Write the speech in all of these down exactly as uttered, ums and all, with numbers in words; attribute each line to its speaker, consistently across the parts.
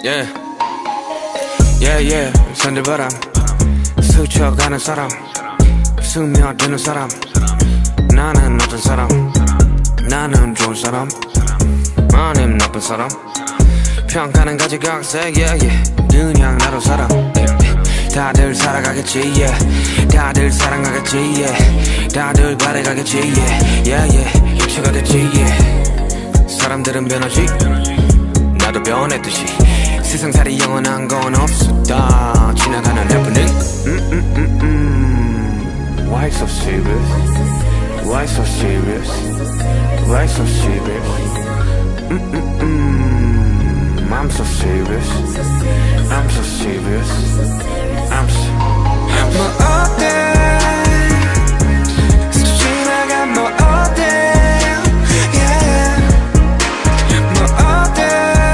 Speaker 1: Yeah, yeah, yeah. 산들바람 스쳐가는 사람, 스며드는 사람. 나는 어떤 사람? 나는 좋은 사람, 아님 나쁜 사람. 평가는 가지각색, yeah, yeah. 그냥 나로 살아. 다들 살아가겠지, yeah. 다들 사랑하겠지, yeah. 다들 바래가겠지, yeah, yeah, yeah. 일체가 됐지, yeah. 사람들은 변하지, 나도 변했듯이. 세상살이 영원한 건 없었다. 지나가는 해프닝. 음, 음, 음, 음. Why so serious? Why so serious? Why so serious? 음, 음, 음. I'm so serious. I'm so serious. I'm so. I'm so. 뭐 어때? 지나가 뭐 어때? Yeah. 뭐 어때?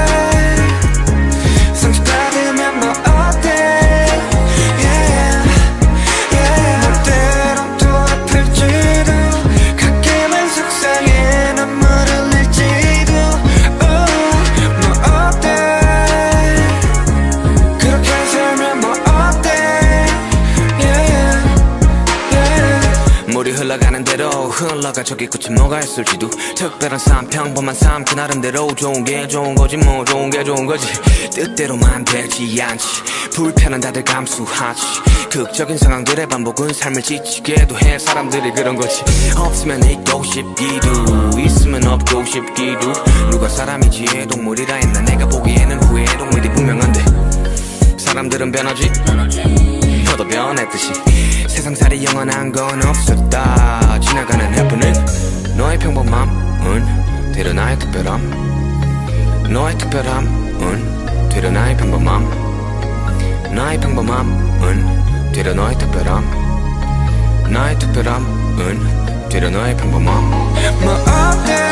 Speaker 1: 상처받으면 뭐 어때? Yeah. Yeah. 멋대로 돌아플지도 가끔은 속상해 눈물을 흘릴지도. Oh. 뭐 어때? 그렇게 살면 뭐 어때? Yeah. Yeah. 물이 흘러가는 대로 흘러가 저기 끝이 뭐가 있을지도. 특별한 삶 평범한 삶 그 나름대로 좋은 게 좋은 거지 뭐 좋은 게 좋은 거지. 뜻대로만 되지 않지 불편한 다들 감수하지. 극적인 상황들의 반복은 삶을 지치게도 해. 사람들이 그런 거지. 없으면 있고 싶기도 있으면 없고 싶기도. 누가 사람이지 동물이라 했나. 내가 보기에는 후회 동물이 분명한데. 사람들은 변하지 너도 변했듯이. 세상살이 영원한 건 없었다. 지나가는 해프닝. 너의 평범함은 되려 나의 특별함. 너의 특별함은 되려 나의 평범함. 나의 평범함은 되려 너의 특별함. 나의 특별함은 되려 너의 평범함. 뭐 어때?